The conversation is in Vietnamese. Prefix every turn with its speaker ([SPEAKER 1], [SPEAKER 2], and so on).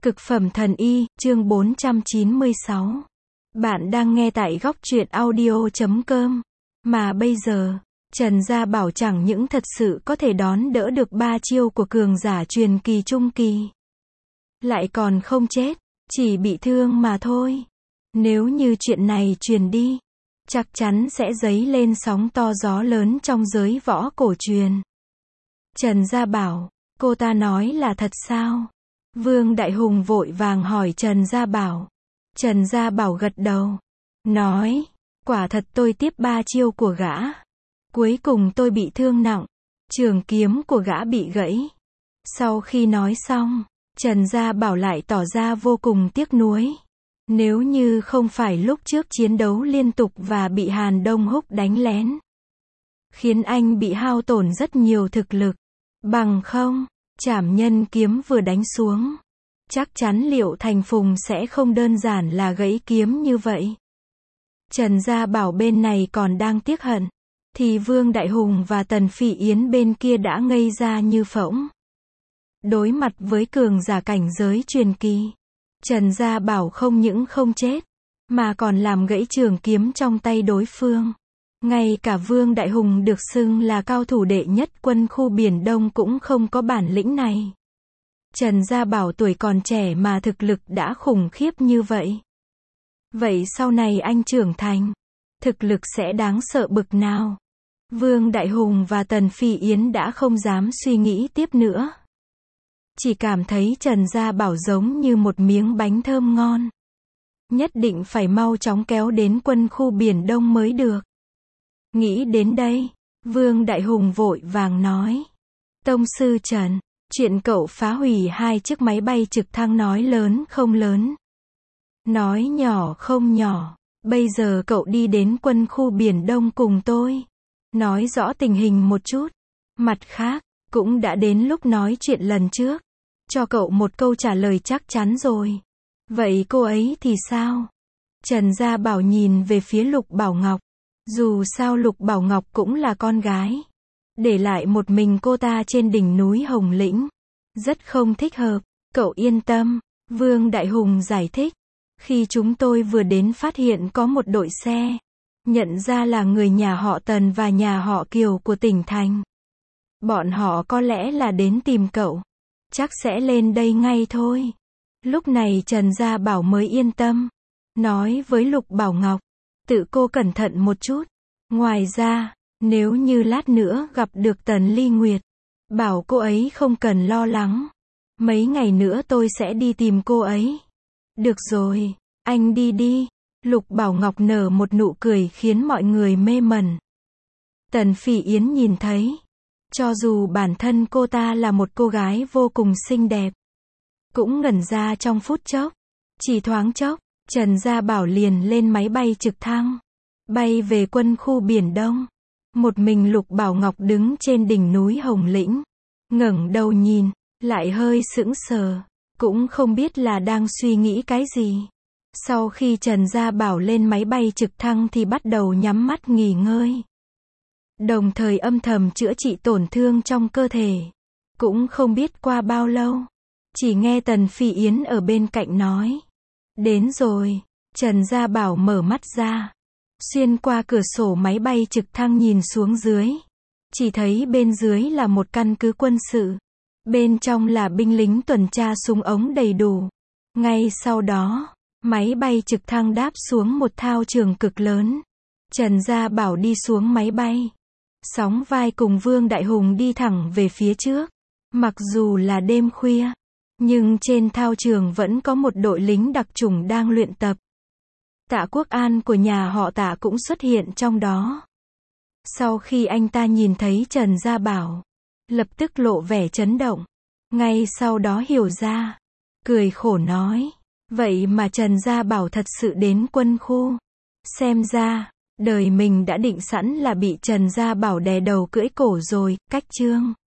[SPEAKER 1] Cực phẩm thần y, chương 496. Bạn đang nghe tại góc truyện audio.com. Mà bây giờ, Trần Gia Bảo chẳng những thật sự có thể đón đỡ được 3 chiêu của cường giả truyền kỳ trung kỳ. Lại còn không chết, chỉ bị thương mà thôi. Nếu như chuyện này truyền đi, chắc chắn sẽ dấy lên sóng to gió lớn trong giới võ cổ truyền. Trần Gia Bảo, cô ta nói là thật sao? Vương Đại Hùng vội vàng hỏi Trần Gia Bảo. Trần Gia Bảo gật đầu, nói, quả thật tôi tiếp 3 chiêu của gã. Cuối cùng tôi bị thương nặng, trường kiếm của gã bị gãy. Sau khi nói xong, Trần Gia Bảo lại tỏ ra vô cùng tiếc nuối. Nếu như không phải lúc trước chiến đấu liên tục và bị Hàn Đông Húc đánh lén, khiến anh bị hao tổn rất nhiều thực lực, bằng không, Trảm Nhân kiếm vừa đánh xuống, chắc chắn Liệu Thành Phùng sẽ không đơn giản là gãy kiếm như vậy. Trần Gia Bảo bên này còn đang tiếc hận, thì Vương Đại Hùng và Tần Phỉ Yến bên kia đã ngây ra như phỗng. Đối mặt với cường giả cảnh giới truyền kỳ, Trần Gia Bảo không những không chết, mà còn làm gãy trường kiếm trong tay đối phương. Ngay cả Vương Đại Hùng được xưng là cao thủ đệ nhất quân khu Biển Đông cũng không có bản lĩnh này. Trần Gia Bảo tuổi còn trẻ mà thực lực đã khủng khiếp như vậy. Vậy sau này anh trưởng thành, thực lực sẽ đáng sợ bực nào? Vương Đại Hùng và Tần Phỉ Yến đã không dám suy nghĩ tiếp nữa. Chỉ cảm thấy Trần Gia Bảo giống như một miếng bánh thơm ngon. Nhất định phải mau chóng kéo đến quân khu Biển Đông mới được. Nghĩ đến đây, Vương Đại Hùng vội vàng nói. Tông sư Trần, chuyện cậu phá hủy 2 chiếc máy bay trực thăng nói lớn không lớn, nói nhỏ không nhỏ. Bây giờ cậu đi đến quân khu Biển Đông cùng tôi, nói rõ tình hình một chút. Mặt khác, cũng đã đến lúc nói chuyện lần trước, cho cậu một câu trả lời chắc chắn rồi. Vậy cô ấy thì sao? Trần Gia Bảo nhìn về phía Lục Bảo Ngọc. Dù sao Lục Bảo Ngọc cũng là con gái, để lại một mình cô ta trên đỉnh núi Hồng Lĩnh, rất không thích hợp. Cậu yên tâm, Vương Đại Hùng giải thích. Khi chúng tôi vừa đến phát hiện có một đội xe, nhận ra là người nhà họ Tần và nhà họ Kiều của tỉnh thành. Bọn họ có lẽ là đến tìm cậu, chắc sẽ lên đây ngay thôi. Lúc này Trần Gia Bảo mới yên tâm, nói với Lục Bảo Ngọc, tự cô cẩn thận một chút. Ngoài ra, nếu như lát nữa gặp được Tần Ly Nguyệt, bảo cô ấy không cần lo lắng. Mấy ngày nữa tôi sẽ đi tìm cô ấy. Được rồi, anh đi đi. Lục Bảo Ngọc nở một nụ cười khiến mọi người mê mẩn. Tần Phỉ Yến nhìn thấy, cho dù bản thân cô ta là một cô gái vô cùng xinh đẹp, cũng ngẩn ra trong phút chốc. Chỉ thoáng chốc, Trần Gia Bảo liền lên máy bay trực thăng, bay về quân khu Biển Đông. Một mình Lục Bảo Ngọc đứng trên đỉnh núi Hồng Lĩnh, ngẩng đầu nhìn, lại hơi sững sờ, cũng không biết là đang suy nghĩ cái gì. Sau khi Trần Gia Bảo lên máy bay trực thăng thì bắt đầu nhắm mắt nghỉ ngơi, đồng thời âm thầm chữa trị tổn thương trong cơ thể. Cũng không biết qua bao lâu, chỉ nghe Tần Phỉ Yến ở bên cạnh nói, đến rồi. Trần Gia Bảo mở mắt ra, xuyên qua cửa sổ máy bay trực thăng nhìn xuống dưới, chỉ thấy bên dưới là một căn cứ quân sự, bên trong là binh lính tuần tra súng ống đầy đủ. Ngay sau đó, máy bay trực thăng đáp xuống một thao trường cực lớn. Trần Gia Bảo đi xuống máy bay, sóng vai cùng Vương Đại Hùng đi thẳng về phía trước. Mặc dù là đêm khuya, nhưng trên thao trường vẫn có một đội lính đặc chủng đang luyện tập. Tạ Quốc An của nhà họ Tạ cũng xuất hiện trong đó. Sau khi anh ta nhìn thấy Trần Gia Bảo, lập tức lộ vẻ chấn động. Ngay sau đó hiểu ra, cười khổ nói, vậy mà Trần Gia Bảo thật sự đến quân khu. Xem ra, đời mình đã định sẵn là bị Trần Gia Bảo đè đầu cưỡi cổ rồi. Cách chương